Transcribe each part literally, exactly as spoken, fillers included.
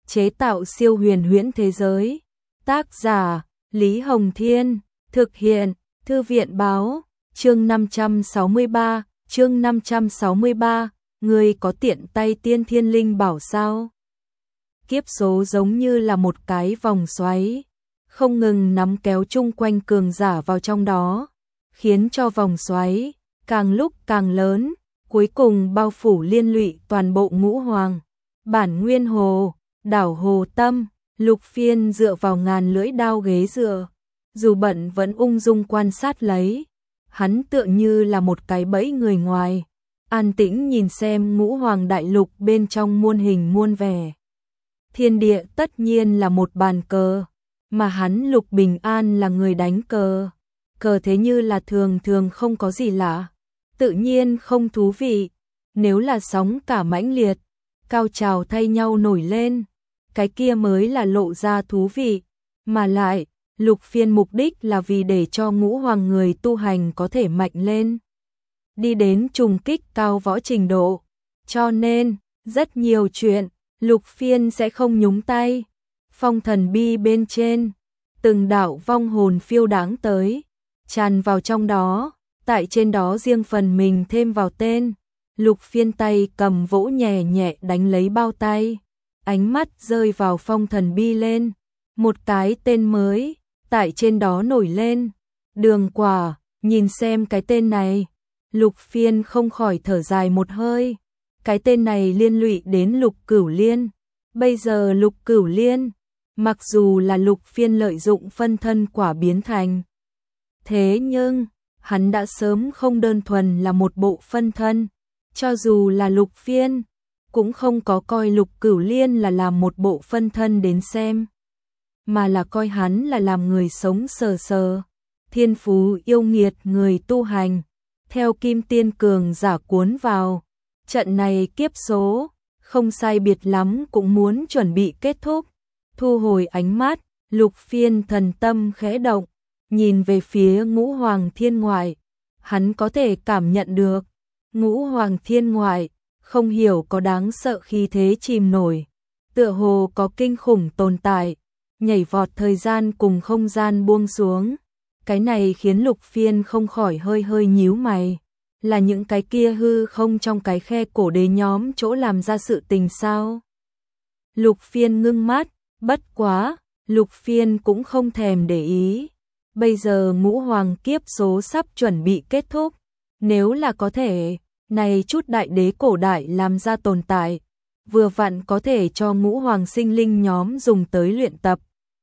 chế tạo siêu huyền huyễn thế giới. Tác giả Lý Hồng Thiên, thực hiện Thư viện Báo, chương năm trăm sáu mươi ba, chương năm trăm sáu mươi ba, người có tiện tay tiên thiên linh bảo sao? Kiếp số giống như là một cái vòng xoáy, không ngừng nắm kéo chung quanh cường giả vào trong đó, khiến cho vòng xoáy càng lúc càng lớn, cuối cùng bao phủ liên lụy toàn bộ ngũ hoàng. Bản nguyên hồ, đảo hồ tâm, Lục Phiên dựa vào ngàn lưỡi đao ghế dựa, dù bận vẫn ung dung quan sát lấy. Hắn tựa như là một cái bẫy người ngoài, an tĩnh nhìn xem ngũ hoàng đại lục bên trong muôn hình muôn vẻ. Thiên địa tất nhiên là một bàn cờ, mà hắn Lục Bình An là người đánh cờ. Cờ thế như là thường thường không có gì lạ, tự nhiên không thú vị. Nếu là sóng cả mãnh liệt, cao trào thay nhau nổi lên, cái kia mới là lộ ra thú vị. Mà lại, Lục Phiên mục đích là vì để cho ngũ hoàng người tu hành có thể mạnh lên, đi đến trùng kích cao võ trình độ. Cho nên, rất nhiều chuyện, Lục Phiên sẽ không nhúng tay. Phong thần bi bên trên, từng đạo vong hồn phiêu đáng tới, tràn vào trong đó, tại trên đó riêng phần mình thêm vào tên. Lục Phiên tay cầm vỗ nhẹ nhẹ đánh lấy bao tay, ánh mắt rơi vào phong thần bi lên, một cái tên mới tại trên đó nổi lên. Đường Quả, nhìn xem cái tên này, Lục Phiên không khỏi thở dài một hơi. Cái tên này liên lụy đến Lục Cửu Liên. Bây giờ Lục Cửu Liên, mặc dù là Lục Phiên lợi dụng phân thân quả biến thành, thế nhưng hắn đã sớm không đơn thuần là một bộ phân thân. Cho dù là Lục Phiên, cũng không có coi Lục Cửu Liên là làm một bộ phân thân đến xem, mà là coi hắn là làm người sống sờ sờ, thiên phú yêu nghiệt người tu hành, theo kim tiên cường giả cuốn vào. Trận này kiếp số, không sai biệt lắm cũng muốn chuẩn bị kết thúc. Thu hồi ánh mắt, Lục Phiên thần tâm khẽ động, nhìn về phía ngũ hoàng thiên ngoại. Hắn có thể cảm nhận được, ngũ hoàng thiên ngoại, không hiểu có đáng sợ khi thế chìm nổi, tựa hồ có kinh khủng tồn tại, nhảy vọt thời gian cùng không gian buông xuống. Cái này khiến Lục Phiên không khỏi hơi hơi nhíu mày. Là những cái kia hư không trong cái khe cổ đế nhóm chỗ làm ra sự tình sao? Lục Phiên ngưng mắt, bất quá, Lục Phiên cũng không thèm để ý. Bây giờ ngũ hoàng kiếp số sắp chuẩn bị kết thúc, nếu là có thể, này chút đại đế cổ đại làm ra tồn tại, vừa vặn có thể cho ngũ hoàng sinh linh nhóm dùng tới luyện tập.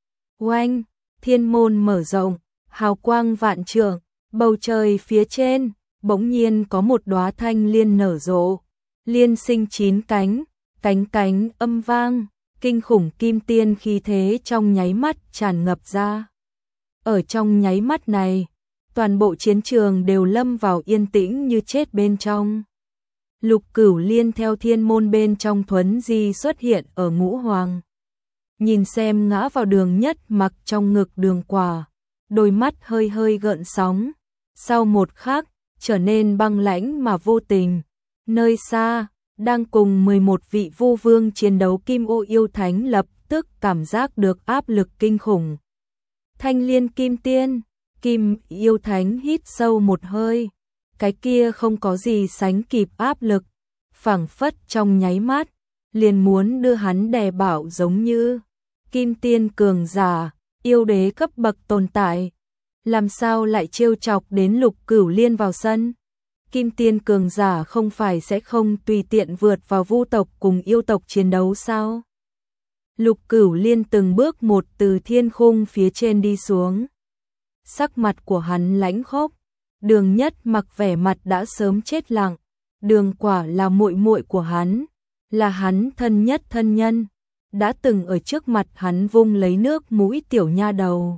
Oanh, thiên môn mở rộng, hào quang vạn trượng, bầu trời phía trên, bỗng nhiên có một đóa thanh liên nở rộ, liên sinh chín cánh, cánh cánh âm vang, kinh khủng kim tiên khí thế trong nháy mắt tràn ngập ra. Ở trong nháy mắt này, toàn bộ chiến trường đều lâm vào yên tĩnh như chết bên trong. Lục Cửu Liên theo thiên môn bên trong thuấn di xuất hiện ở ngũ hoàng. Nhìn xem ngã vào đường nhất mặc trong ngực Đường Quả, đôi mắt hơi hơi gợn sóng. Sau một khắc, trở nên băng lãnh mà vô tình. Nơi xa, đang cùng mười một vị vô vương chiến đấu Kim Ô yêu thánh lập tức cảm giác được áp lực kinh khủng. Thanh Liên Kim Tiên, Kim yêu thánh hít sâu một hơi, cái kia không có gì sánh kịp áp lực, phảng phất trong nháy mắt, liền muốn đưa hắn đè bạo giống như Kim Tiên cường giả, yêu đế cấp bậc tồn tại. Làm sao lại trêu chọc đến Lục Cửu Liên vào sân? Kim Tiên cường giả không phải sẽ không tùy tiện vượt vào vu tộc cùng yêu tộc chiến đấu sao? Lục Cửu Liên từng bước một từ thiên khung phía trên đi xuống. Sắc mặt của hắn lãnh khốc, Đường Nhất mặc vẻ mặt đã sớm chết lặng. Đường Quả là muội muội của hắn, là hắn thân nhất thân nhân, đã từng ở trước mặt hắn vung lấy nước mũi tiểu nha đầu.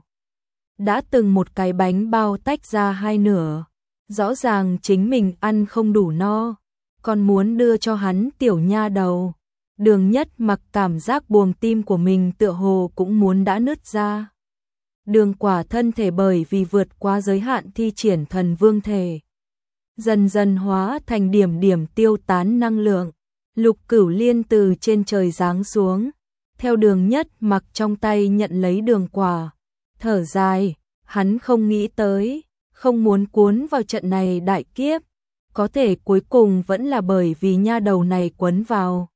Đã từng một cái bánh bao tách ra hai nửa, rõ ràng chính mình ăn không đủ no, còn muốn đưa cho hắn tiểu nha đầu. Đường Nhất mặc cảm giác buồng tim của mình tựa hồ cũng muốn đã nứt ra. Đường Quả thân thể bởi vì vượt qua giới hạn thi triển thần vương thể, dần dần hóa thành điểm điểm tiêu tán năng lượng. Lục Cửu Liên từ trên trời giáng xuống, theo Đường Nhất Mặc trong tay nhận lấy đường quả, thở dài, hắn không nghĩ tới, không muốn cuốn vào trận này đại kiếp, có thể cuối cùng vẫn là bởi vì nha đầu này quấn vào.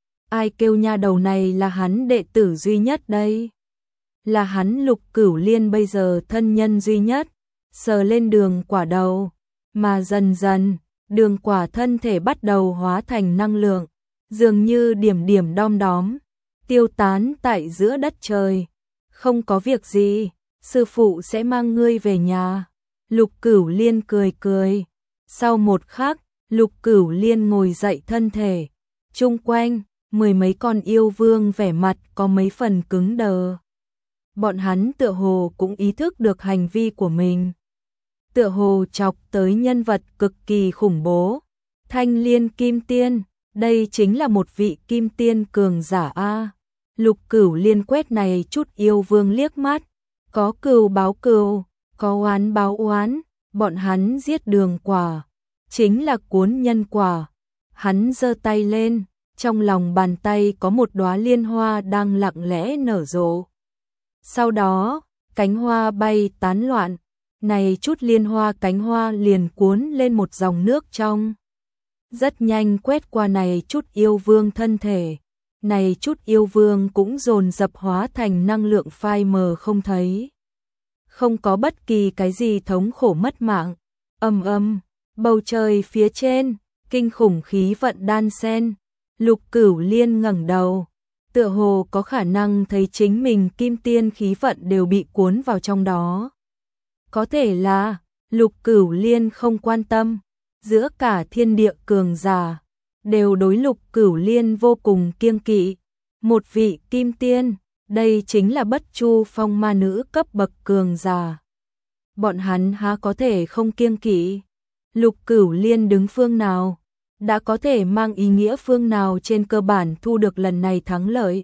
Ai kêu nha đầu này là hắn đệ tử duy nhất đây? Là hắn Lục Cửu Liên bây giờ thân nhân duy nhất, sờ lên đường quả đầu, mà dần dần, đường quả thân thể bắt đầu hóa thành năng lượng, dường như điểm điểm đom đóm, tiêu tán tại giữa đất trời. Không có việc gì, sư phụ sẽ mang ngươi về nhà. Lục Cửu Liên cười cười. Sau một khắc, Lục Cửu Liên ngồi dậy thân thể. Chung quanh, mười mấy con yêu vương vẻ mặt có mấy phần cứng đờ. Bọn hắn tựa hồ cũng ý thức được hành vi của mình. Tựa hồ chọc tới nhân vật cực kỳ khủng bố. Thanh Liên Kim Tiên, đây chính là một vị Kim Tiên cường giả a. Lục Cửu Liên quét này chút yêu vương liếc mắt, có cừu báo cừu, có oán báo oán, bọn hắn giết đường quả, chính là cuốn nhân quả. Hắn giơ tay lên, trong lòng bàn tay có một đóa liên hoa đang lặng lẽ nở rộ. Sau đó, cánh hoa bay tán loạn, này chút liên hoa cánh hoa liền cuốn lên một dòng nước trong. Rất nhanh quét qua này chút yêu vương thân thể, này chút yêu vương cũng dồn dập hóa thành năng lượng phai mờ không thấy. Không có bất kỳ cái gì thống khổ mất mạng. Ầm ầm, bầu trời phía trên, kinh khủng khí vận đan xen. Lục Cửu Liên ngẩng đầu, tựa hồ có khả năng thấy chính mình kim tiên khí vận đều bị cuốn vào trong đó. Có thể là, Lục Cửu Liên không quan tâm, giữa cả thiên địa cường giả, đều đối Lục Cửu Liên vô cùng kiêng kỵ. Một vị kim tiên, đây chính là Bất Chu Phong ma nữ cấp bậc cường giả. Bọn hắn há có thể không kiêng kỵ? Lục Cửu Liên đứng phương nào? Đã có thể mang ý nghĩa phương nào trên cơ bản thu được lần này thắng lợi.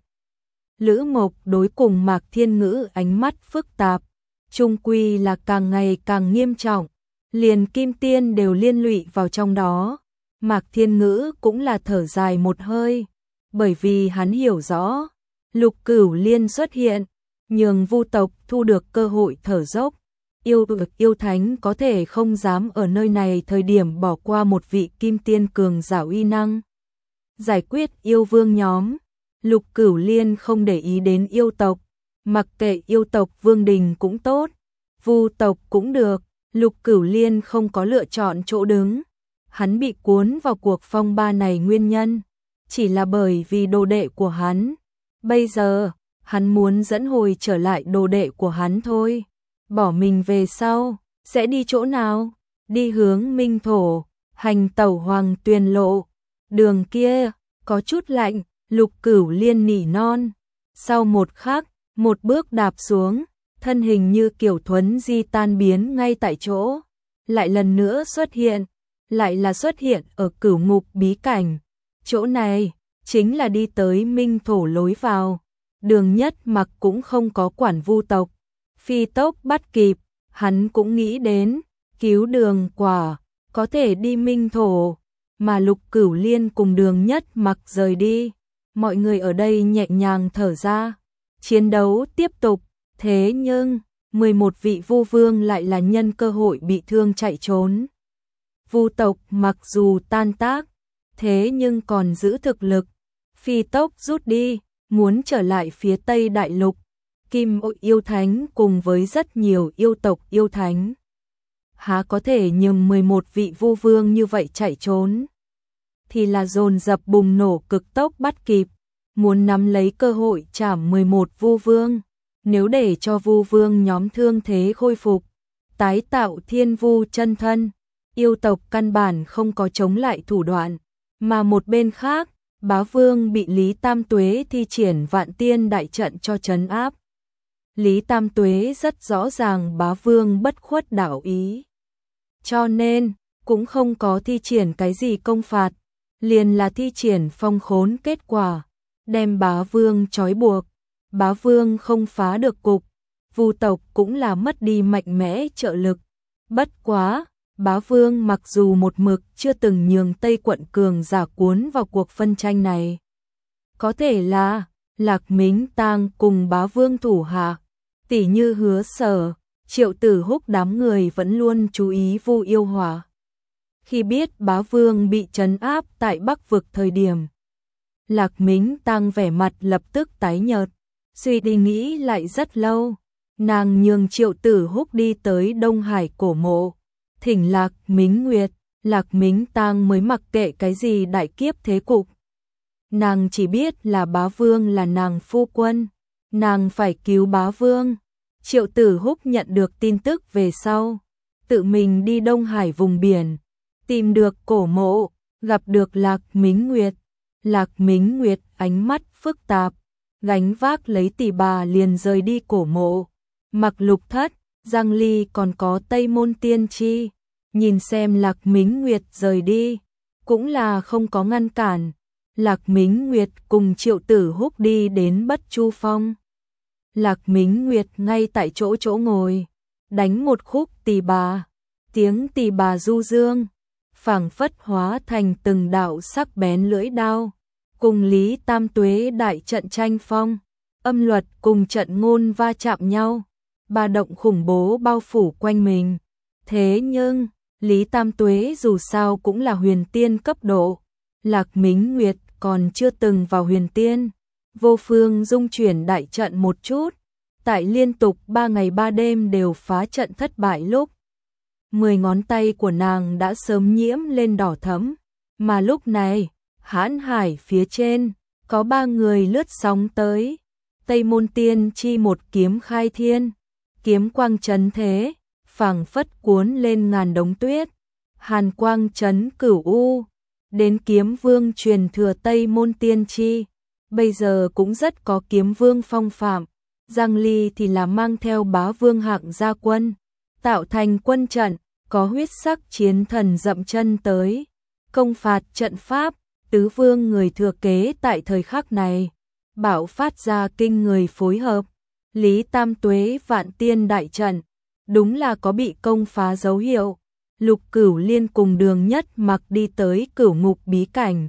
Lữ Mộc đối cùng Mạc Thiên Ngữ ánh mắt phức tạp, chung quy là càng ngày càng nghiêm trọng, liền kim tiên đều liên lụy vào trong đó. Mạc Thiên Ngữ cũng là thở dài một hơi, bởi vì hắn hiểu rõ, Lục Cửu Liên xuất hiện, nhường Vu tộc thu được cơ hội thở dốc. Yêu yêu thánh có thể không dám ở nơi này thời điểm bỏ qua một vị kim tiên cường giả uy năng. Giải quyết yêu vương nhóm, Lục Cửu Liên không để ý đến yêu tộc, mặc kệ yêu tộc vương đình cũng tốt, Vu tộc cũng được, Lục Cửu Liên không có lựa chọn chỗ đứng. Hắn bị cuốn vào cuộc phong ba này nguyên nhân, chỉ là bởi vì đồ đệ của hắn. Bây giờ, hắn muốn dẫn hồi trở lại đồ đệ của hắn thôi. Bỏ mình về sau, sẽ đi chỗ nào? Đi hướng Minh Thổ, hành tẩu Hoàng Tuyền lộ. Đường kia, có chút lạnh, Lục Cửu Liên nỉ non. Sau một khắc, một bước đạp xuống, thân hình như kiểu thuấn di tan biến ngay tại chỗ. Lại lần nữa xuất hiện, lại là xuất hiện ở Cửu Ngục bí cảnh. Chỗ này, chính là đi tới Minh Thổ lối vào. Đường Nhất Mặc cũng không có quản Vu tộc. Phi tốc bắt kịp, hắn cũng nghĩ đến, cứu đường quả, có thể đi Minh Thổ, mà Lục Cửu Liên cùng Đường Nhất Mặc rời đi. Mọi người ở đây nhẹ nhàng thở ra, chiến đấu tiếp tục, thế nhưng, mười một vị Vu vương lại là nhân cơ hội bị thương chạy trốn. Vu tộc mặc dù tan tác, thế nhưng còn giữ thực lực, phi tốc rút đi, muốn trở lại phía Tây Đại Lục. Kim Ô yêu thánh cùng với rất nhiều yêu tộc yêu thánh, há có thể nhường mười một vị Vu vương như vậy chạy trốn, thì là dồn dập bùng nổ cực tốc bắt kịp, muốn nắm lấy cơ hội chảm mười một Vu vương. Nếu để cho Vu vương nhóm thương thế khôi phục, tái tạo thiên vu chân thân, yêu tộc căn bản không có chống lại thủ đoạn, mà một bên khác, Bá Vương bị Lý Tam Tuế thi triển Vạn Tiên đại trận cho trấn áp. Lý Tam Tuế rất rõ ràng Bá Vương bất khuất đạo ý, cho nên cũng không có thi triển cái gì công phạt, liền là thi triển phong khốn kết quả, đem Bá Vương trói buộc. Bá Vương không phá được cục, Vu tộc cũng là mất đi mạnh mẽ trợ lực. Bất quá, Bá Vương mặc dù một mực chưa từng nhường Tây quận cường giả cuốn vào cuộc phân tranh này, có thể là Lạc Mính Tang cùng bá vương thủ hạ, tỉ như Hứa Sở, Triệu Tử Húc đám người vẫn luôn chú ý Vu Yêu Hỏa. Khi biết bá vương bị trấn áp tại Bắc vực thời điểm, Lạc Mính Tang vẻ mặt lập tức tái nhợt, suy đi nghĩ lại rất lâu, nàng nhường Triệu Tử Húc đi tới Đông Hải cổ mộ, thỉnh Lạc Mính Nguyệt. Lạc Mính Tang mới mặc kệ cái gì đại kiếp thế cục. Nàng chỉ biết là bá vương là nàng phu quân, nàng phải cứu bá vương. Triệu Tử Húc nhận được tin tức về sau, tự mình đi Đông Hải vùng biển, tìm được cổ mộ, gặp được Lạc Mính Nguyệt. Lạc Mính Nguyệt ánh mắt phức tạp, gánh vác lấy tỷ bà liền rời đi cổ mộ. Mặc Lục Thất, Giang Ly còn có Tây Môn Tiên Tri, nhìn xem Lạc Mính Nguyệt rời đi, cũng là không có ngăn cản. Lạc Mính Nguyệt cùng Triệu Tử Húc đi đến Bất Chu Phong. Lạc Mính Nguyệt ngay tại chỗ chỗ ngồi, đánh một khúc tỳ bà, tiếng tỳ bà du dương, phảng phất hóa thành từng đạo sắc bén lưỡi đao, cùng Lý Tam Tuế đại trận tranh phong, âm luật cùng trận ngôn va chạm nhau, ba động khủng bố bao phủ quanh mình. Thế nhưng, Lý Tam Tuế dù sao cũng là huyền tiên cấp độ, Lạc Mính Nguyệt còn chưa từng vào huyền tiên. Vô Phương dung chuyển đại trận một chút, tại liên tục ba ngày ba đêm đều phá trận thất bại lúc, mười ngón tay của nàng đã sớm nhiễm lên đỏ thẫm, mà lúc này, hãn hải phía trên, có ba người lướt sóng tới. Tây Môn Tiên Tri một kiếm khai thiên, kiếm quang chấn thế, phảng phất cuốn lên ngàn đống tuyết, hàn quang chấn cửu u, đến kiếm vương truyền thừa Tây Môn Tiên Tri, bây giờ cũng rất có kiếm vương phong phạm. Giang Ly thì là mang theo bá vương hạng gia quân, tạo thành quân trận, có huyết sắc chiến thần dậm chân tới, công phạt trận pháp. Tứ vương người thừa kế tại thời khắc này, bạo phát ra kinh người phối hợp. Lý Tam Tuế vạn tiên đại trận, đúng là có bị công phá dấu hiệu. Lục Cửu Liên cùng Đường Nhất Mặc đi tới cửu ngục bí cảnh.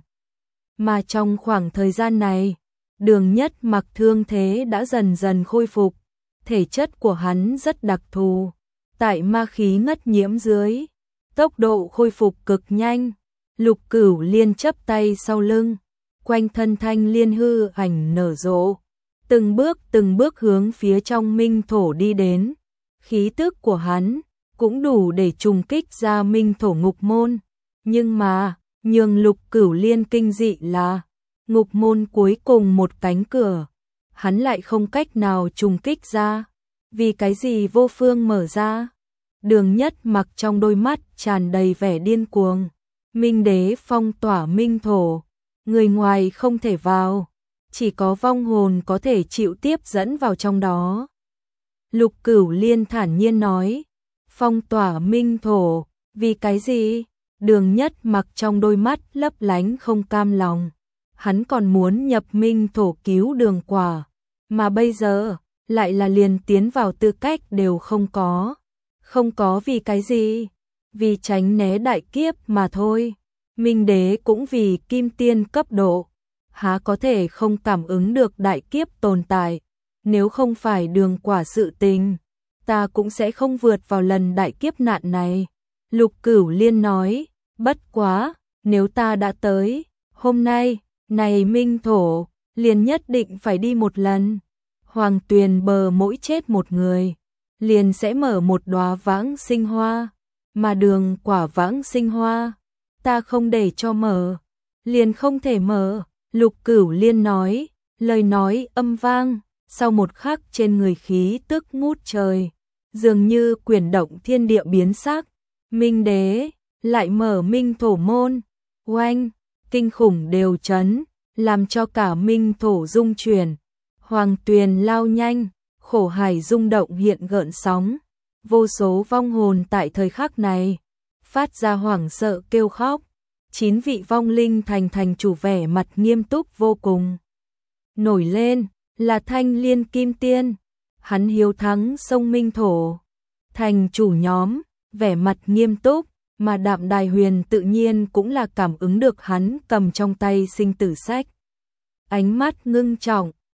Mà trong khoảng thời gian này, Đường Nhất Mặc thương thế đã dần dần khôi phục, thể chất của hắn rất đặc thù, tại ma khí ngất nhiễm dưới, tốc độ khôi phục cực nhanh. Lục Cửu Liên chắp tay sau lưng, quanh thân thanh liên hư ảnh nở rộ, từng bước từng bước hướng phía trong minh thổ đi đến. Khí tức của hắn cũng đủ để trùng kích ra minh thổ ngục môn, nhưng mà nhường Lục Cửu Liên kinh dị là ngục môn cuối cùng một cánh cửa, hắn lại không cách nào trùng kích ra. Vì cái gì Vô Phương mở ra? Đường Nhất Mặc trong đôi mắt tràn đầy vẻ điên cuồng. Minh đế phong tỏa minh thổ, người ngoài không thể vào, chỉ có vong hồn có thể chịu tiếp dẫn vào trong đó. Lục Cửu Liên thản nhiên nói, phong tỏa minh thổ, vì cái gì? Đường Nhất Mặc trong đôi mắt lấp lánh không cam lòng, hắn còn muốn nhập minh thổ cứu Đường Quả, mà bây giờ lại là liền tiến vào tư cách đều không có. Không có vì cái gì? Vì tránh né đại kiếp mà thôi. Minh đế cũng vì kim tiên cấp độ, há có thể không cảm ứng được đại kiếp tồn tại. Nếu không phải Đường Quả sự tình, ta cũng sẽ không vượt vào lần đại kiếp nạn này. Lục Cửu Liên nói, bất quá, nếu ta đã tới, hôm nay, này minh thổ, liền nhất định phải đi một lần. Hoàng Tuyền bờ mỗi chết một người, liền sẽ mở một đóa vãng sinh hoa. Mà Đường Quả vãng sinh hoa, ta không để cho mở, liền không thể mở. Lục Cửu Liên nói, lời nói âm vang, sau một khắc trên người khí tức ngút trời, dường như quyển động thiên địa biến sắc. Minh đế lại mở minh thổ môn, oanh, kinh khủng đều chấn, làm cho cả minh thổ rung chuyển. Hoàng Tuyền lao nhanh, khổ hải rung động hiện gợn sóng. Vô số vong hồn tại thời khắc này phát ra hoảng sợ kêu khóc. Chín vị vong linh thành thành chủ vẻ mặt nghiêm túc vô cùng. Nổi lên là Thanh Liên Kim Tiên, hắn hiếu thắng sông minh thổ. Thành chủ nhóm vẻ mặt nghiêm túc, mà Đạm Đài Huyền tự nhiên cũng là cảm ứng được hắn cầm trong tay sinh tử sách. Ánh mắt ngưng trọng,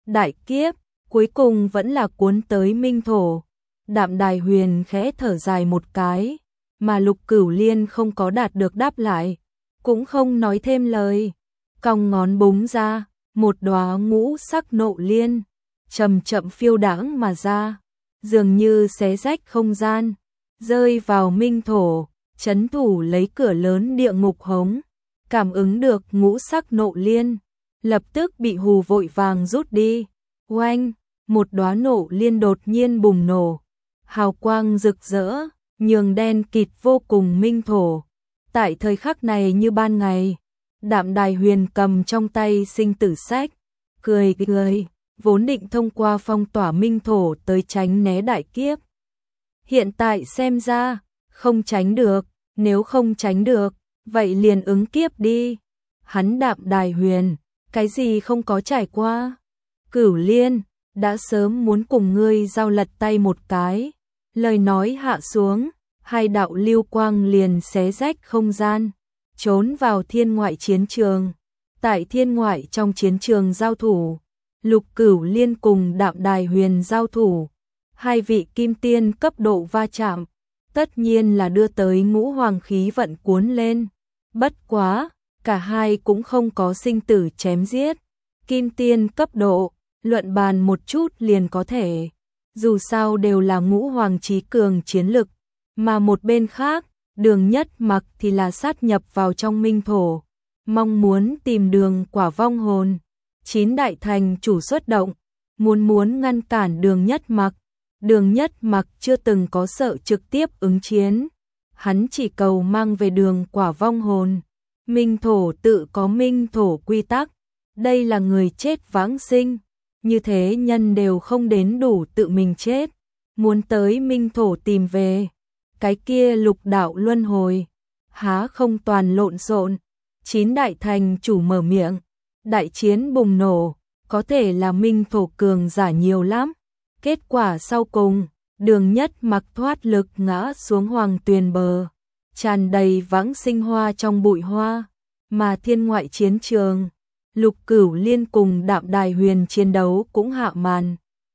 đại kiếp, cuối cùng vẫn là cuốn tới minh thổ. Đạm Đài Huyền khẽ thở dài một cái, mà Lục Cửu Liên không có đạt được đáp lại, cũng không nói thêm lời, cong ngón búng ra, một đóa ngũ sắc nộ liên, chậm chậm phiêu đãng mà ra, dường như xé rách không gian, rơi vào minh thổ, trấn thủ lấy cửa lớn địa ngục hống, cảm ứng được ngũ sắc nộ liên, lập tức bị hù vội vàng rút đi. Oanh, một đóa nộ liên đột nhiên bùng nổ, hào quang rực rỡ, nhường đen kịt vô cùng minh thổ. Tại thời khắc này như ban ngày, Đạm Đài Huyền cầm trong tay sinh tử sách, cười cười, vốn định thông qua phong tỏa minh thổ tới tránh né đại kiếp. Hiện tại xem ra, không tránh được, nếu không tránh được, vậy liền ứng kiếp đi. Hắn Đạm Đài Huyền, cái gì không có trải qua. Cửu Liên, đã sớm muốn cùng ngươi giao lật tay một cái. Lời nói hạ xuống, hai đạo lưu quang liền xé rách không gian, trốn vào thiên ngoại chiến trường. Tại thiên ngoại trong chiến trường giao thủ, Lục Cửu Liên cùng Đạm Đài Huyền giao thủ, hai vị kim tiên cấp độ va chạm, tất nhiên là đưa tới ngũ hoàng khí vận cuốn lên. Bất quá, cả hai cũng không có sinh tử chém giết. Kim tiên cấp độ, luận bàn một chút liền có thể. Dù sao đều là ngũ hoàng chí cường chiến lực, mà một bên khác, Đường Nhất Mặc thì là sát nhập vào trong minh thổ, mong muốn tìm đường quả vong hồn. Chín đại thành chủ xuất động, muốn muốn ngăn cản Đường Nhất Mặc. Đường Nhất Mặc chưa từng có sợ trực tiếp ứng chiến, hắn chỉ cầu mang về đường quả vong hồn. Minh thổ tự có minh thổ quy tắc, đây là người chết vãng sinh, như thế nhân đều không đến đủ tự mình chết, muốn tới minh thổ tìm về. Cái kia lục đạo luân hồi, há không toàn lộn xộn. Chín đại thành chủ mở miệng, đại chiến bùng nổ, có thể là minh thổ cường giả nhiều lắm. Kết quả sau cùng, Đường Nhất Mặc thoát lực ngã xuống hoàng tuyền bờ, tràn đầy vãng sinh hoa trong bụi hoa, mà thiên ngoại chiến trường, Lục Cửu Liên cùng Đạm Đài Huyền chiến đấu cũng hạ màn.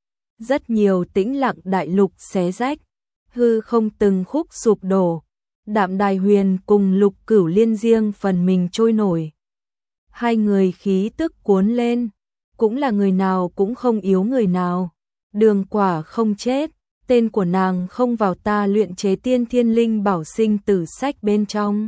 Rất nhiều tĩnh lặng đại lục xé rách, hư không từng khúc sụp đổ, Đạm Đài Huyền cùng Lục Cửu Liên riêng phần mình trôi nổi. Hai người khí tức cuốn lên, cũng là người nào cũng không yếu người nào. Đường Quả không chết, tên của nàng không vào ta luyện chế tiên thiên linh bảo sinh tử sách bên trong.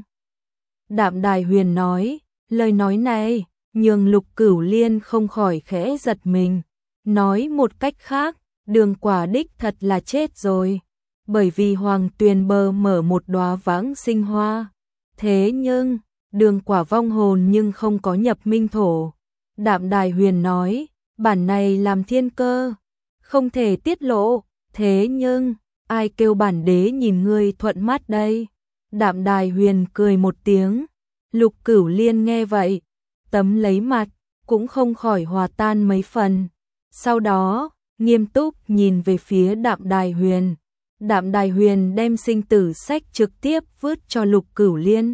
Đạm Đài Huyền nói, lời nói này, nhường Lục Cửu Liên không khỏi khẽ giật mình. Nói một cách khác, Đường Quả đích thật là chết rồi, bởi vì hoàng tuyền bờ mở một đóa vãng sinh hoa. Thế nhưng, Đường Quả vong hồn nhưng không có nhập minh thổ. Đạm Đài Huyền nói, bản này làm thiên cơ, không thể tiết lộ, thế nhưng, ai kêu bản đế nhìn ngươi thuận mắt đây? Đạm Đài Huyền cười một tiếng, Lục Cửu Liên nghe vậy, tấm lấy mặt, cũng không khỏi hòa tan mấy phần. Sau đó, nghiêm túc nhìn về phía Đạm Đài Huyền. Đạm Đài Huyền đem sinh tử sách trực tiếp vứt cho Lục Cửu Liên.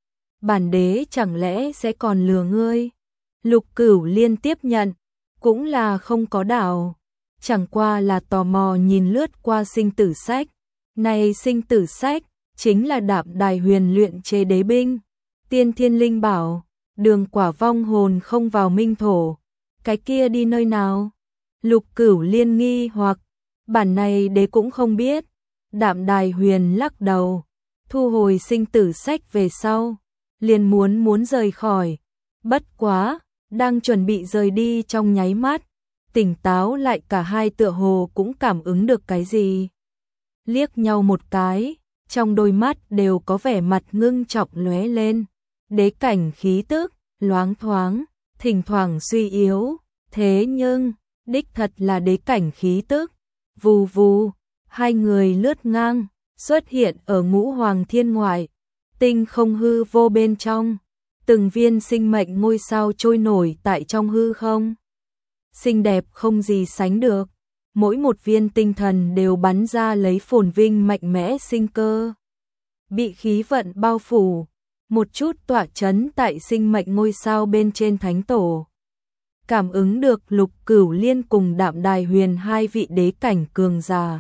Bản đế chẳng lẽ sẽ còn lừa ngươi? Lục Cửu Liên tiếp nhận, cũng là không có đảo, chẳng qua là tò mò nhìn lướt qua sinh tử sách. Này sinh tử sách, chính là Đạm Đài Huyền luyện chế đế binh, tiên thiên linh bảo. Đường Quả vong hồn không vào minh thổ, cái kia đi nơi nào? Lục Cửu Liên nghi hoặc, bản này đế cũng không biết. Đạm Đài Huyền lắc đầu, thu hồi sinh tử sách về sau, liền muốn muốn rời khỏi. Bất quá, đang chuẩn bị rời đi trong nháy mắt, tỉnh táo lại cả hai tựa hồ cũng cảm ứng được cái gì. Liếc nhau một cái, trong đôi mắt đều có vẻ mặt ngưng trọng lóe lên. Đế cảnh khí tức, loáng thoáng, thỉnh thoảng suy yếu, thế nhưng, đích thật là đế cảnh khí tức. Vù vù, hai người lướt ngang, xuất hiện ở ngũ hoàng thiên ngoại, tinh không hư vô bên trong, từng viên sinh mệnh ngôi sao trôi nổi tại trong hư không. Xinh đẹp không gì sánh được, mỗi một viên tinh thần đều bắn ra lấy phồn vinh mạnh mẽ sinh cơ. Bị khí vận bao phủ, một chút tỏa chấn tại sinh mệnh ngôi sao bên trên thánh tổ. cảm ứng được Lục Cửu Liên cùng Đạm Đài Huyền hai vị đế cảnh cường giả.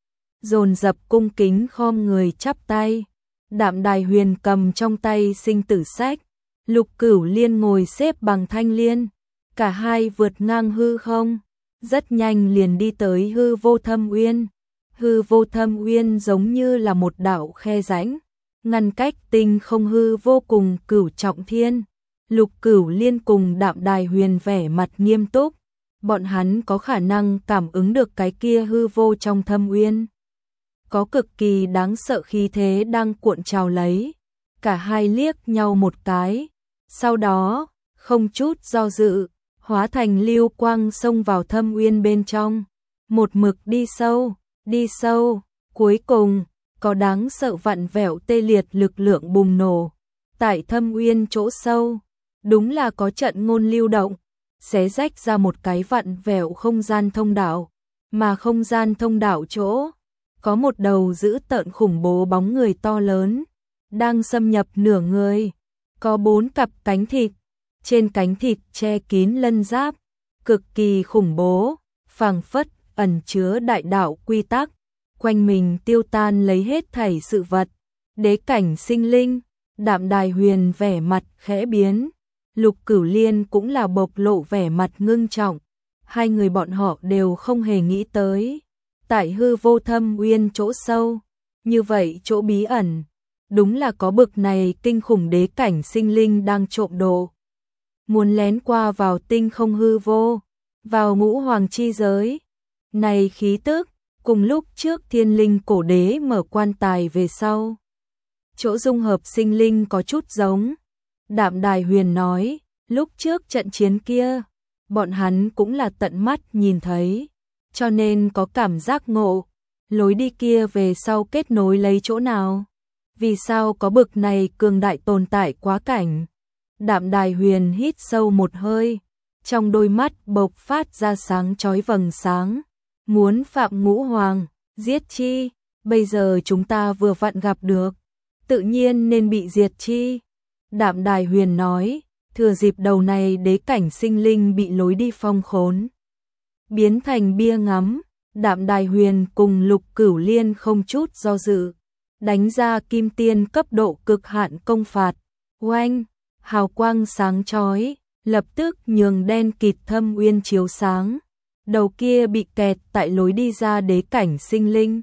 Dồn dập cung kính khom người chắp tay. Đạm Đài Huyền cầm trong tay sinh tử sách, Lục Cửu Liên ngồi xếp bằng thanh liên, cả hai vượt ngang hư không, rất nhanh liền đi tới hư vô thâm uyên. Hư vô thâm uyên giống như là một đạo khe rãnh, ngăn cách tinh không hư vô cùng cửu trọng thiên. Lục Cửu Liên cùng Đạm Đài Huyền vẻ mặt nghiêm túc, bọn hắn có khả năng cảm ứng được cái kia hư vô trong thâm uyên. Có cực kỳ đáng sợ khí thế đang cuộn trào lấy, cả hai liếc nhau một cái, sau đó, không chút do dự, hóa thành lưu quang xông vào thâm uyên bên trong, một mực đi sâu, đi sâu, cuối cùng, có đáng sợ vặn vẹo tê liệt lực lượng bùng nổ. Tại thâm uyên chỗ sâu, đúng là có trận ngôn lưu động, xé rách ra một cái vặn vẹo không gian thông đạo, mà không gian thông đạo chỗ, có một đầu dữ tợn khủng bố bóng người to lớn, đang xâm nhập nửa người, có bốn cặp cánh thịt, trên cánh thịt che kín lân giáp, cực kỳ khủng bố, phảng phất ẩn chứa đại đạo quy tắc, quanh mình tiêu tan lấy hết thảy sự vật. Đế cảnh sinh linh, Đạm Đài Huyền vẻ mặt khẽ biến, Lục Cửu Liên cũng là bộc lộ vẻ mặt ngưng trọng, hai người bọn họ đều không hề nghĩ tới. Tại hư vô thâm uyên chỗ sâu, như vậy chỗ bí ẩn, đúng là có bực này kinh khủng đế cảnh sinh linh đang trộm đồ. Muốn lén qua vào tinh không hư vô, vào ngũ hoàng chi giới. Này khí tức, cùng lúc trước thiên linh cổ đế mở quan tài về sau. Chỗ dung hợp sinh linh có chút giống. Đạm Đài Huyền nói, lúc trước trận chiến kia, bọn hắn cũng là tận mắt nhìn thấy, cho nên có cảm giác ngộ, lối đi kia về sau kết nối lấy chỗ nào? Vì sao có bực này cường đại tồn tại quá cảnh? Đạm Đài Huyền hít sâu một hơi, trong đôi mắt bộc phát ra sáng chói vầng sáng, muốn phạm ngũ hoàng, giết chi, bây giờ chúng ta vừa vặn gặp được, tự nhiên nên bị diệt chi. Đạm Đài Huyền nói, thừa dịp đầu này đế cảnh sinh linh bị lối đi phong khốn, biến thành bia ngắm, Đạm Đài Huyền cùng Lục Cửu Liên không chút do dự, đánh ra kim tiên cấp độ cực hạn công phạt, oanh, hào quang sáng chói, lập tức nhường đen kịt thâm uyên chiếu sáng, đầu kia bị kẹt tại lối đi ra đế cảnh sinh linh.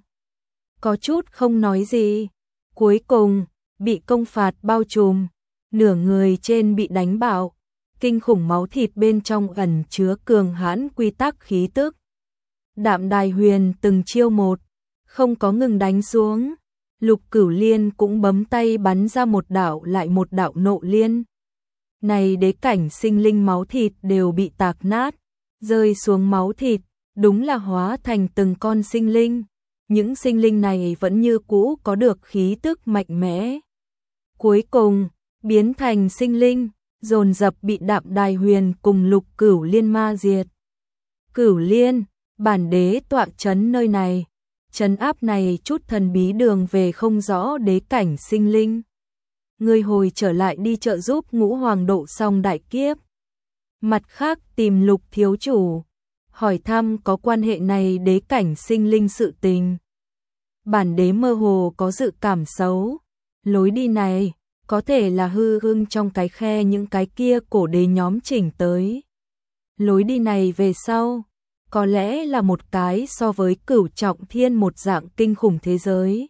Có chút không nói gì, cuối cùng, bị công phạt bao trùm, nửa người trên bị đánh bạo, kinh khủng máu thịt bên trong ẩn chứa cường hãn quy tắc khí tức. Đạm Đài Huyền từng chiêu một, không có ngừng đánh xuống, Lục Cửu Liên cũng bấm tay bắn ra một đạo lại một đạo nộ liên. Này đế cảnh sinh linh máu thịt đều bị tạc nát, rơi xuống máu thịt, đúng là hóa thành từng con sinh linh. Những sinh linh này vẫn như cũ có được khí tức mạnh mẽ. Cuối cùng, biến thành sinh linh, dồn dập bị Đạm Đài Huyền cùng Lục Cửu Liên ma diệt. Cửu Liên, bản đế tọa chấn nơi này, trấn áp này chút thần bí đường về không rõ đế cảnh sinh linh. Ngươi hồi trở lại đi trợ giúp ngũ hoàng độ xong đại kiếp. Mặt khác tìm Lục thiếu chủ, hỏi thăm có quan hệ này đế cảnh sinh linh sự tình. Bản đế mơ hồ có dự cảm xấu, lối đi này có thể là hư hương trong cái khe những cái kia cổ đế nhóm chỉnh tới. Lối đi này về sau, có lẽ là một cái so với cửu trọng thiên một dạng kinh khủng thế giới.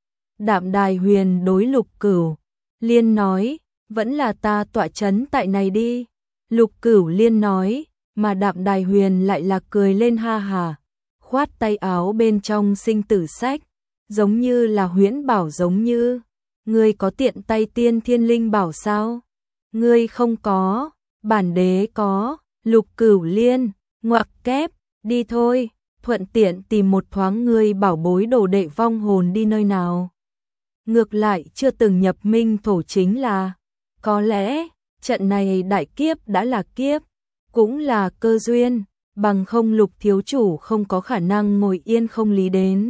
Đạm Đài Huyền đối Lục Cửu Liên nói, vẫn là ta tọa chấn tại này đi. Lục Cửu Liên nói, mà Đạm Đài Huyền lại là cười lên ha hà, khoát tay áo bên trong sinh tử sách, giống như là huyễn bảo giống như. Ngươi có tiện tay tiên thiên linh bảo sao? Ngươi không có, bản đế có. Lục Cửu Liên, ngoặc kép, đi thôi, thuận tiện tìm một thoáng ngươi bảo bối đồ đệ vong hồn đi nơi nào. Ngược lại chưa từng nhập minh thổ chính là, có lẽ, trận này đại kiếp đã là kiếp, cũng là cơ duyên, bằng không Lục thiếu chủ không có khả năng ngồi yên không lý đến.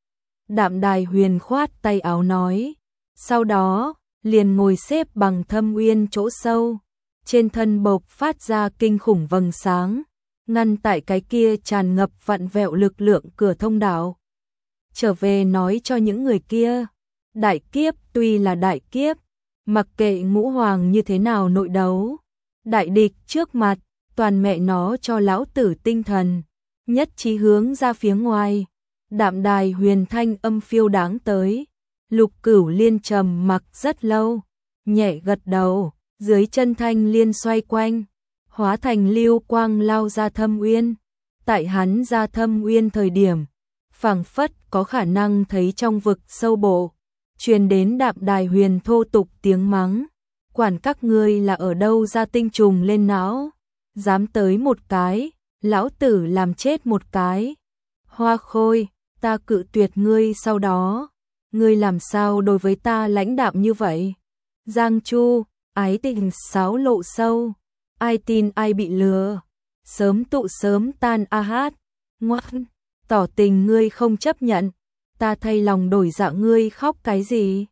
Đạm Đài Huyền khoát tay áo nói, sau đó, liền ngồi xếp bằng thâm uyên chỗ sâu, trên thân bộc phát ra kinh khủng vầng sáng, ngăn tại cái kia tràn ngập vặn vẹo lực lượng cửa thông đạo. Trở về nói cho những người kia, đại kiếp tuy là đại kiếp, mặc kệ ngũ hoàng như thế nào nội đấu, đại địch trước mặt, toàn mẹ nó cho lão tử tinh thần, nhất trí hướng ra phía ngoài. Đạm Đài huyền thanh âm phiêu đáng tới, Lục Cửu Liên trầm mặc rất lâu, nhẹ gật đầu, dưới chân Thanh Liên xoay quanh, hóa thành lưu quang lao ra Thâm Uyên. Tại hắn ra Thâm Uyên thời điểm, phảng phất có khả năng thấy trong vực sâu bộ, truyền đến Đạm Đài huyền thô tục tiếng mắng, quản các ngươi là ở đâu ra tinh trùng lên não, dám tới một cái, lão tử làm chết một cái. Hoa Khôi, ta cự tuyệt ngươi, sau đó ngươi làm sao đối với ta lãnh đạm như vậy? Giang Chu, ái tình sáo lộ sâu, ai tin ai bị lừa, sớm tụ sớm tan a hát, ngoan, tỏ tình ngươi không chấp nhận, ta thay lòng đổi dạ, ngươi khóc cái gì?